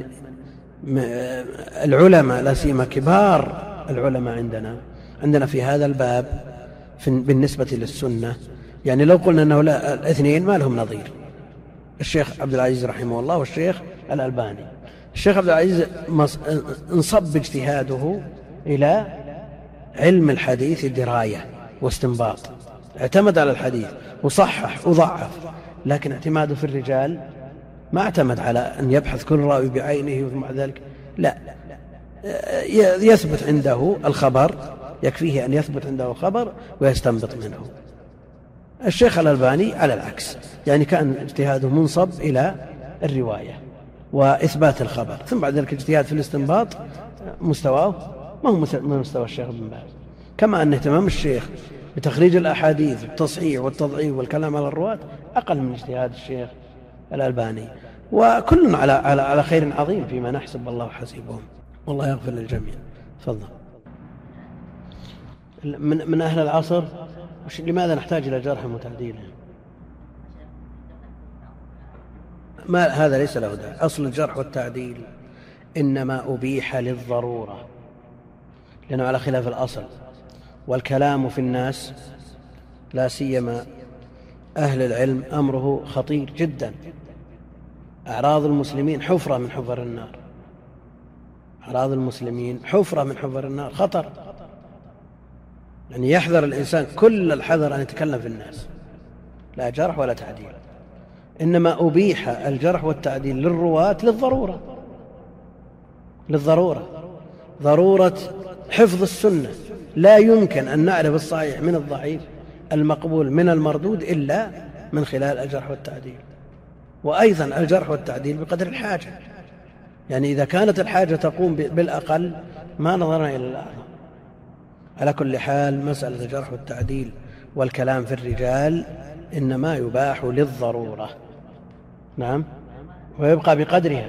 العلماء لا سيما كبار العلماء عندنا عندنا في هذا الباب في بالنسبة للسنة، يعني لو قلنا أنه لا الاثنين ما لهم نظير، الشيخ عبد العزيز رحمه الله والشيخ الألباني. الشيخ عبد العزيز انصب اجتهاده إلى علم الحديث دراية واستنباط، اعتمد على الحديث وصحح وضعف، لكن اعتماده في الرجال ما اعتمد على أن يبحث كل راوي بعينه ومع ذلك، لا، يثبت عنده الخبر، يكفيه أن يثبت عنده الخبر ويستنبط منه. الشيخ الألباني على العكس، يعني كان اجتهاده منصب إلى الرواية وإثبات الخبر، ثم بعد ذلك اجتهاد في الاستنباط مستواه ما هو من مستوى الشيخ ابن باز. كما أن اهتمام الشيخ بتخريج الأحاديث والتصحيح والتضعيف والكلام على الرواة أقل من اجتهاد الشيخ الألباني، وكل على على على خير عظيم فيما نحسب، والله حسيبهم، والله يغفر للجميع. تفضل. من من أهل العصر لماذا نحتاج إلى جرح وتعديل؟ ما هذا ليس له داعي. أصل الجرح والتعديل إنما أبيح للضرورة، لأنه على خلاف الأصل. والكلام في الناس لا سيما أهل العلم أمره خطير جدا. أعراض المسلمين حفرة من حفر النار، أعراض المسلمين حفرة من حفر النار، خطر. يعني يحذر الإنسان كل الحذر أن يتكلم في الناس، لا جرح ولا تعديل. إنما أبيح الجرح والتعديل للرواة للضرورة للضرورة ضرورة حفظ السنة. لا يمكن أن نعرف الصحيح من الضعيف، المقبول من المردود، إلا من خلال الجرح والتعديل. وأيضا الجرح والتعديل بقدر الحاجة، يعني إذا كانت الحاجة تقوم بالأقل ما نظرنا إلى الأعظم. على كل حال مسألة الجرح والتعديل والكلام في الرجال إنما يباح للضرورة. نعم، ويبقى بقدرها،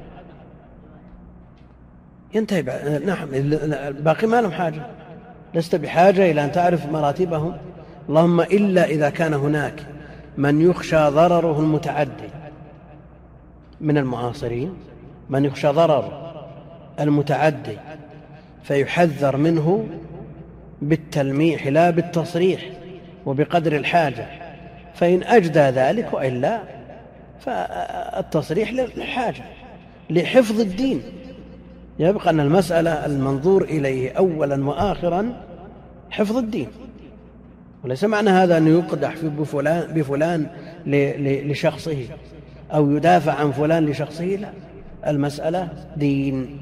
ينتهي. نعم، باقي ما لهم حاجة، لست بحاجة إلى أن تعرف مراتبهم، اللهم إلا إذا كان هناك من يخشى ضرره المتعدي من المعاصرين، من يخشى ضرره المتعدي فيحذر منه بالتلميح لا بالتصريح وبقدر الحاجة، فإن أجدى ذلك، وإلا فالتصريح للحاجة لحفظ الدين. يبقى أن المسألة المنظور إليه أولا وآخرا حفظ الدين، وليس معنى هذا أن يقدح بفلان, بفلان لشخصه أو يدافع عن فلان لشخصه، لا، المسألة دين.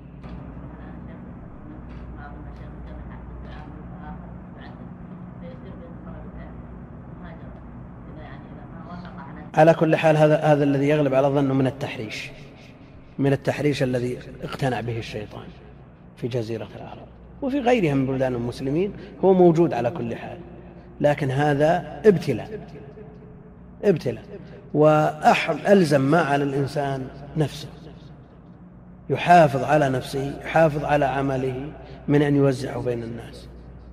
على كل حال هذا هذا الذي يغلب على ظنه من التحريش من التحريش الذي اقتنع به الشيطان في جزيرة العرب وفي غيرها من بلدان المسلمين، هو موجود على كل حال، لكن هذا ابتلاء ابتلاء وألزم ما على الإنسان نفسه، يحافظ على نفسه، يحافظ على عمله، من أن يوزعه بين الناس.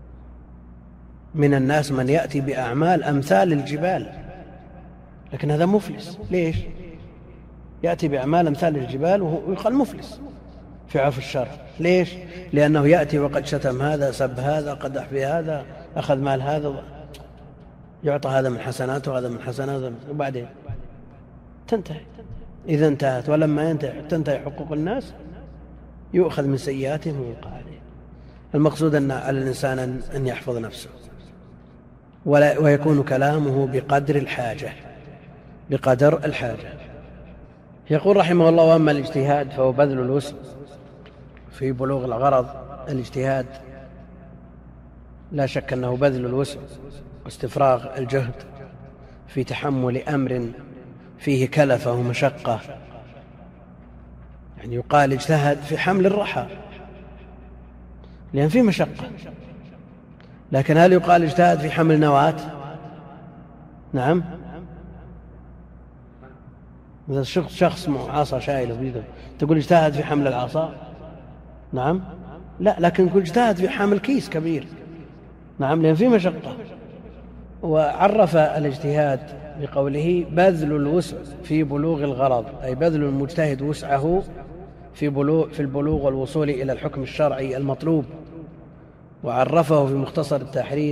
من الناس من يأتي بأعمال أمثال الجبال، لكن هذا مفلس. ليش؟ يأتي بأعمال أمثال الجبال ويقال مفلس في عفو الشر. ليش؟ لأنه يأتي وقد شتم هذا، سب هذا، قدح في هذا، أخذ مال هذا، يعطى هذا من حسناته وهذا من حسناته، وبعدين تنتهي. إذا انتهت ولما ينتهي تنتهي حقوق الناس يؤخذ من سيئاتهم ويوقع عليه. المقصود أن على الإنسان أن يحفظ نفسه ويكون كلامه بقدر الحاجة بقدر الحاجة. يقول رحمه الله: وأما الاجتهاد فهو بذل الوسع في بلوغ الغرض. الاجتهاد لا شك أنه بذل الوسع واستفراغ الجهد في تحمل أمر فيه كلفة ومشقة. يعني يقال اجتهد في حمل الرحى لأن فيه مشقة، لكن هل يقال اجتهد في حمل نواة؟ نعم، إذا شخص عصا شايله بيده تقول اجتهد في حمل العصا؟ نعم، لا، لكن يقول اجتهد في حمل كيس كبير. نعم، لأن فيه مشقة. وعرف الاجتهاد بقوله بذل الوسع في بلوغ الغرض، أي بذل المجتهد وسعه في بلوغ في البلوغ والوصول إلى الحكم الشرعي المطلوب. وعرفه في مختصر التحرير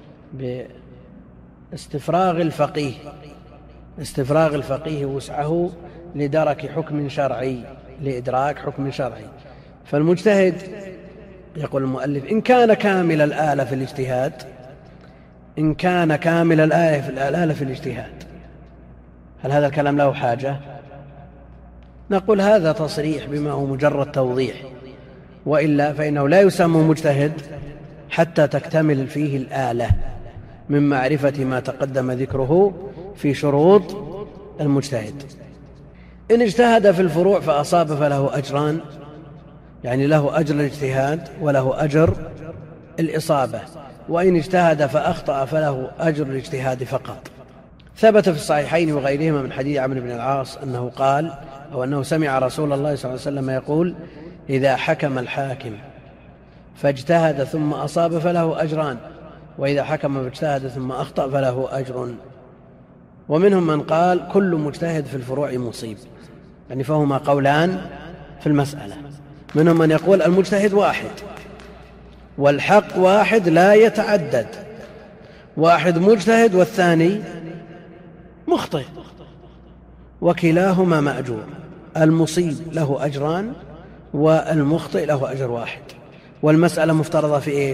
باستفراغ الفقيه استفراغ الفقيه وسعه لدرك حكم شرعي، لإدراك حكم شرعي. فالمجتهد، يقول المؤلف، إن كان كامل الآلة في الاجتهاد إن كان كامل الآلة في الآلة في الاجتهاد هل هذا الكلام له حاجة؟ نقول هذا تصريح بما هو مجرد توضيح، وإلا فإنه لا يسمى مجتهد حتى تكتمل فيه الآلة من معرفة ما تقدم ذكره في شروط المجتهد. إن اجتهد في الفروع فأصاب فله أجران، يعني له أجر الاجتهاد وله أجر الإصابة. وإن اجتهد فأخطأ فله أجر الاجتهاد فقط. ثبت في الصحيحين وغيرهما من حديث عمرو بن العاص أنه قال أو أنه سمع رسول الله صلى الله عليه وسلم يقول: إذا حكم الحاكم فاجتهد ثم أصاب فله أجران، وإذا حكم فاجتهد ثم أخطأ فله أجر. ومنهم من قال: كل مجتهد في الفروع مصيب، يعني فهما قولان في المسألة. منهم من يقول المجتهد واحد والحق واحد لا يتعدد، واحد مجتهد والثاني مخطئ، وكلاهما مأجور، المصيب له أجران والمخطئ له أجر واحد. والمسألة مفترضة في إيش؟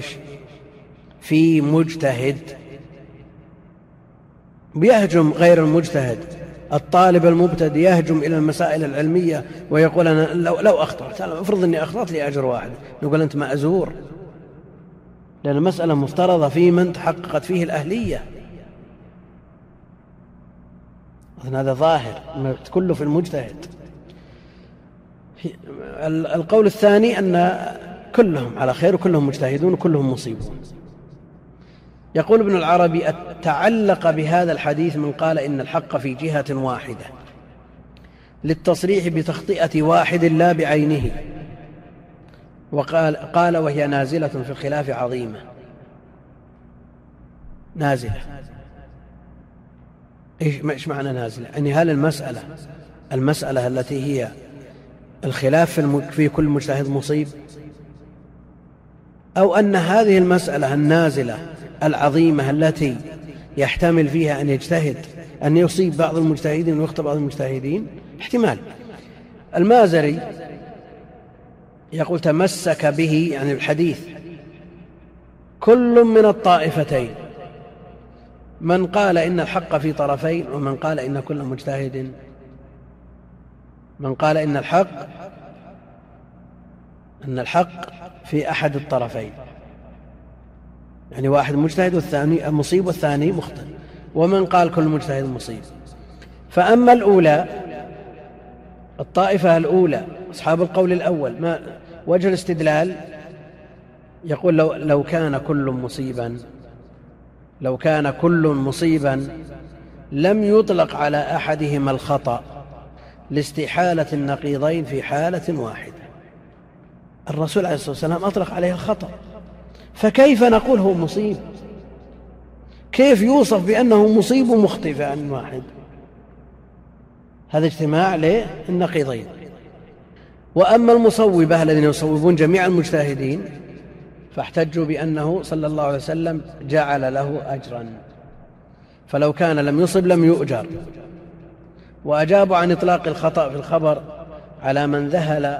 في مجتهد. بيهجم غير المجتهد الطالب المبتدئ يهجم إلى المسائل العلمية ويقول أنا لو, لو أخطأت، افرض أني أخطأت لي أجر واحد، نقول أنت مأزور، لأن المسألة مفترضة في من تحققت فيه الأهلية. هذا ظاهر كله في المجتهد. القول الثاني أن كلهم على خير وكلهم مجتهدون وكلهم مصيبون. يقول ابن العربي: تعلق بهذا الحديث من قال إن الحق في جهة واحدة للتصريح بتخطئة واحد لا بعينه، وقال قال وهي نازلة في الخلاف عظيمة. نازلة إيش معنى نازلة؟ يعني هل المسألة المسألة التي هي الخلاف في كل مجتهد مصيب، أو أن هذه المسألة النازلة العظيمة التي يحتمل فيها أن يجتهد أن يصيب بعض المجتهدين ويخطئ بعض المجتهدين؟ احتمال. المازري يقول: تمسك به يعني الحديث كل من الطائفتين، من قال إن الحق في طرفين، ومن قال إن كل مجتهد من قال إن الحق أن الحق في أحد الطرفين، يعني واحد مجتهد والثاني مصيب والثاني مخطئ، ومن قال كل مجتهد مصيب. فأما الأولى، الطائفة الأولى أصحاب القول الأول، ما وجه الاستدلال؟ يقول لو, لو كان كل مصيبا لو كان كل مصيبا لم يطلق على أحدهما الخطأ لاستحالة النقيضين في حالة واحدة. الرسول عليه الصلاة والسلام أطلق عليه الخطأ، فكيف نقول هو مصيب؟ كيف يوصف بأنه مصيب ومخطئ في آن واحد؟ هذا اجتماع للنقيضين. وأما المصوبة الذين يصوبون جميع المجتهدين فاحتجوا بأنه صلى الله عليه وسلم جعل له أجرا، فلو كان لم يصب لم يؤجر. وأجابوا عن إطلاق الخطأ في الخبر على من ذهل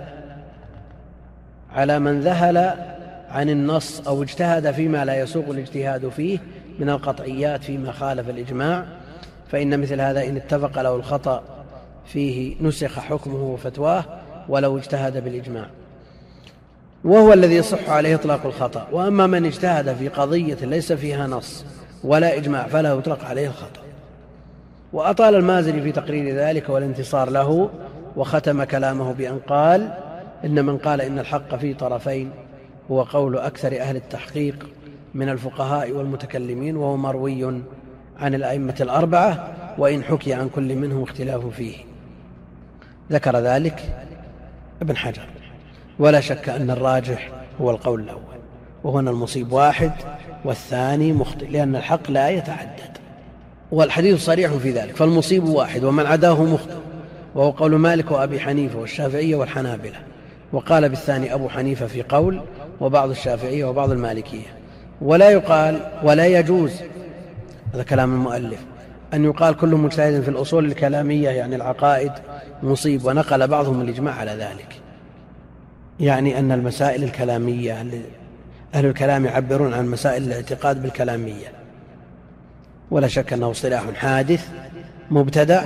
على من ذهل عن النص أو اجتهد فيما لا يسوق الاجتهاد فيه من القطعيات فيما خالف الإجماع، فإن مثل هذا إن اتفق له الخطأ فيه نسخ حكمه وفتواه ولو اجتهد بالإجماع، وهو الذي يصح عليه إطلاق الخطأ. وأما من اجتهد في قضية ليس فيها نص ولا إجماع فلا يطلق عليه الخطأ. وأطال المازري في تقرير ذلك والانتصار له، وختم كلامه بأن قال: إن من قال إن الحق في طرفين هو قول أكثر أهل التحقيق من الفقهاء والمتكلمين، وهو مروي عن الأئمة الأربعة، وإن حكي عن كل منهم اختلاف فيه. ذكر ذلك ابن حجر. ولا شك أن الراجح هو القول الأول، وهنا المصيب واحد والثاني مخطئ، لأن الحق لا يتعدد، والحديث صريح في ذلك. فالمصيب واحد ومن عداه مخطئ، وهو قول مالك وأبي حنيفة والشافعية والحنابلة. وقال بالثاني أبو حنيفة في قول، وبعض الشافعية وبعض المالكية. ولا يقال ولا يجوز، هذا كلام المؤلف، أن يقال كل مجتهد في الأصول الكلامية يعني العقائد مصيب، ونقل بعضهم الإجماع على ذلك، يعني أن المسائل الكلامية أهل الكلام يعبرون عن مسائل الاعتقاد بالكلامية. ولا شك أنه اصطلاح حادث مبتدع،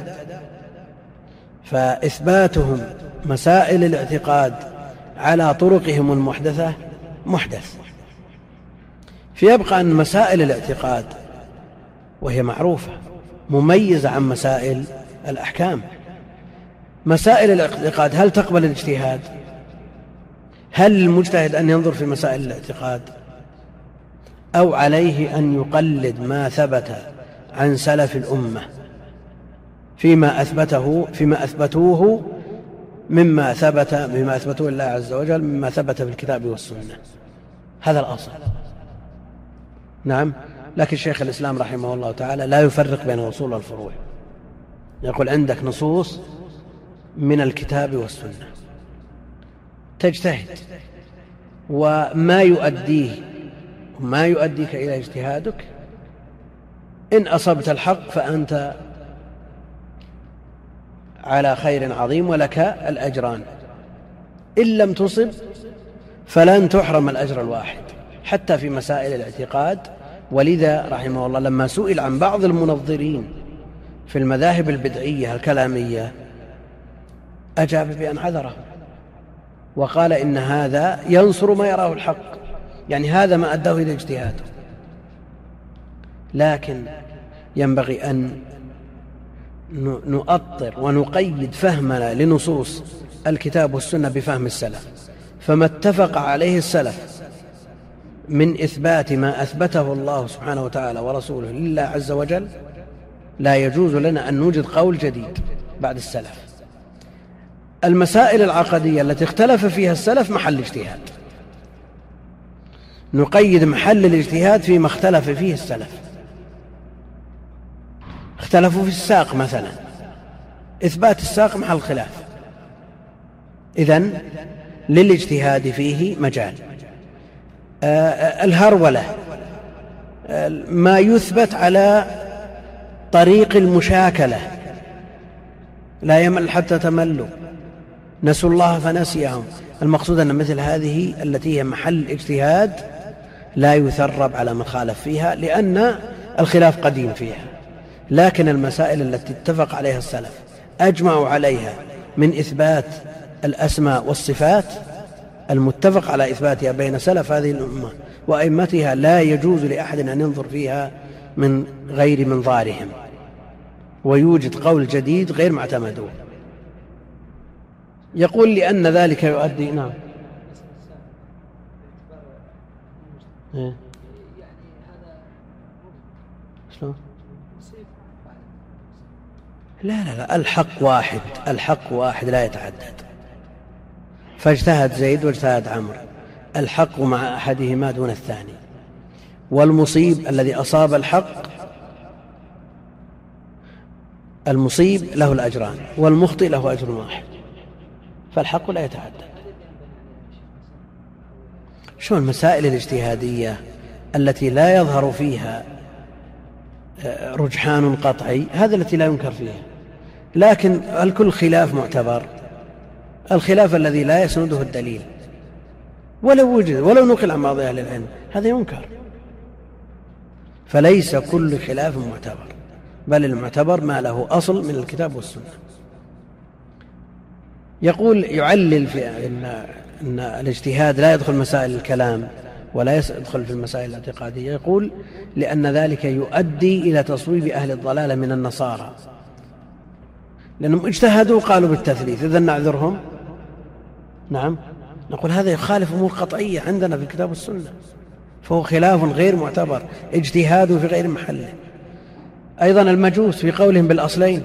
فإثباتهم مسائل الاعتقاد على طرقهم المحدثة محدث. فيبقى أن مسائل الاعتقاد وهي معروفة مميزة عن مسائل الأحكام. مسائل الاعتقاد هل تقبل الاجتهاد؟ هل المجتهد أن ينظر في مسائل الاعتقاد، أو عليه أن يقلد ما ثبت عن سلف الأمة فيما أثبته فيما أثبتوه مما ثبت بما أثبتوه الله عز وجل مما ثبت في الكتاب والسنة؟ هذا الأصل. نعم. لكن شيخ الإسلام رحمه الله تعالى لا يفرق بين الأصول والفروع، يقول عندك نصوص من الكتاب والسنة تجتهد، وما يؤديه ما يؤديك إلى اجتهادك إن أصبت الحق فأنت على خير عظيم ولك الأجران، إن لم تصب فلن تحرم الأجر الواحد، حتى في مسائل الاعتقاد. ولذا رحمه الله لما سئل عن بعض المنظرين في المذاهب البدعية الكلامية أجاب بأن عذره وقال إن هذا ينصر ما يراه الحق، يعني هذا ما أداه إلى اجتهاده. لكن ينبغي أن نؤطر ونقيد فهمنا لنصوص الكتاب والسنة بفهم السلف، فما اتفق عليه السلف من إثبات ما أثبته الله سبحانه وتعالى ورسوله لله عز وجل لا يجوز لنا أن نوجد قول جديد بعد السلف. المسائل العقدية التي اختلف فيها السلف محل اجتهاد، نقيد محل الاجتهاد فيما اختلف فيه السلف. اختلفوا في الساق مثلا، إثبات الساق محل خلاف، إذن للاجتهاد فيه مجال. آه الهرولة آه ما يثبت على طريق المشاكلة لا يمل حتى تملوا، نسوا الله فنسيهم. المقصود أن مثل هذه التي هي محل اجتهاد لا يثرب على من خالف فيها لأن الخلاف قديم فيها. لكن المسائل التي اتفق عليها السلف أجمعوا عليها من إثبات الأسماء والصفات المتفق على إثباتها بين سلف هذه الأمة وأئمتها لا يجوز لأحد أن ينظر فيها من غير منظارهم ويوجد قول جديد غير معتمد. يقول لأن ذلك يؤدي نعم إيه؟ شلون؟ لا لا لا الحق واحد، الحق واحد لا يتعدد. فاجتهد زيد واجتهد عمرو، الحق مع أحدهما دون الثاني، والمصيب الذي أصاب الحق المصيب له الأجران والمخطئ له أجر واحد، فالحق لا يتعدد. شو المسائل الاجتهادية التي لا يظهر فيها رجحان قطعي، هذا التي لا ينكر فيها. لكن الكل خلاف معتبر، الخلاف الذي لا يسنده الدليل ولو وجد ولو نقل عن بعض أهل العلم هذا ينكر. فليس كل خلاف معتبر، بل المعتبر ما له أصل من الكتاب والسنة. يقول يعلل في إن, إن الاجتهاد لا يدخل مسائل الكلام ولا يدخل في المسائل الاعتقادية. يقول لأن ذلك يؤدي إلى تصويب أهل الضلالة من النصارى، لأنهم اجتهدوا قالوا بالتثليث، إذن نعذرهم؟ نعم، نقول هذا يخالف أمور قطعية عندنا في الكتاب والسنة، فهو خلاف غير معتبر، اجتهاد في غير محله. أيضا المجوس في قولهم بالأصلين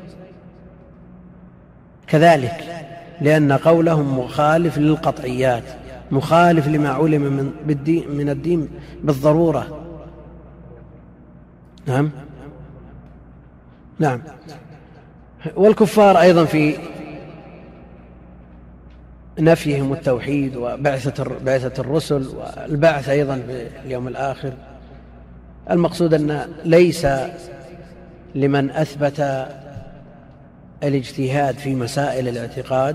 كذلك، لأن قولهم مخالف للقطعيات، مخالف لما علم من, بالدين من الدين بالضرورة. نعم نعم. والكفار أيضا في نفيهم التوحيد وبعثة الرسل والبعث أيضا في اليوم الآخر. المقصود أن ليس لمن أثبت الاجتهاد في مسائل الاعتقاد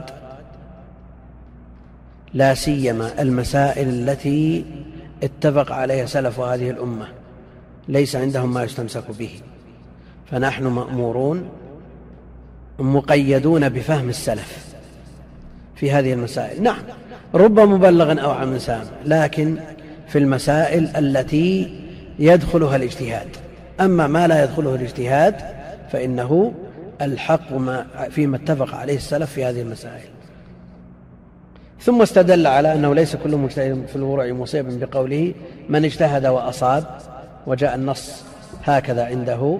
لا سيما المسائل التي اتفق عليها سلف هذه الأمة، ليس عندهم ما يستمسك به، فنحن مأمورون مقيدون بفهم السلف في هذه المسائل. نعم رب مبلغ أو عام سام، لكن في المسائل التي يدخلها الاجتهاد. أما ما لا يدخله الاجتهاد فإنه الحق ما فيما اتفق عليه السلف في هذه المسائل. ثم استدل على أنه ليس كل مجتهد في الورع مصيبا بقوله من اجتهد وأصاب، وجاء النص هكذا عنده.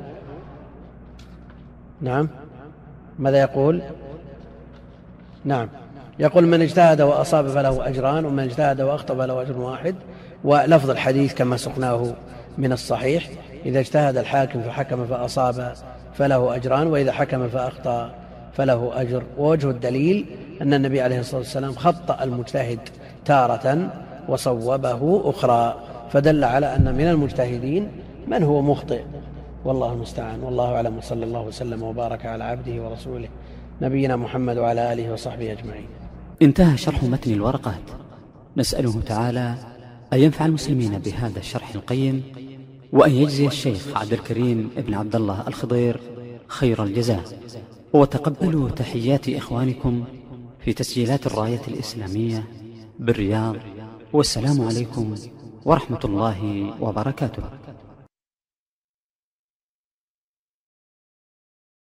نعم ماذا يقول؟ نعم يقول من اجتهد وأصاب فله أجران، ومن اجتهد وأخطأ فله أجر واحد. ولفظ الحديث كما سقناه من الصحيح: إذا اجتهد الحاكم فحكم فأصاب فله أجران، وإذا حكم فأخطأ فله أجر. ووجه الدليل أن النبي عليه الصلاة والسلام خطأ المجتهد تارة وصوبه أخرى، فدل على أن من المجتهدين من هو مخطئ، والله المستعان. والله أعلم، وصلى الله وسلم وبارك على عبده ورسوله نبينا محمد وعلى آله وصحبه أجمعين. انتهى شرح متن الورقات، نسأله تعالى أن ينفع المسلمين بهذا الشرح القيم، وأن يجزي الشيخ عبد الكريم ابن عبد الله الخضير خير الجزاء، وتقبلوا تحيات إخوانكم في تسجيلات الراية الإسلامية بالرياض، والسلام عليكم ورحمة الله وبركاته.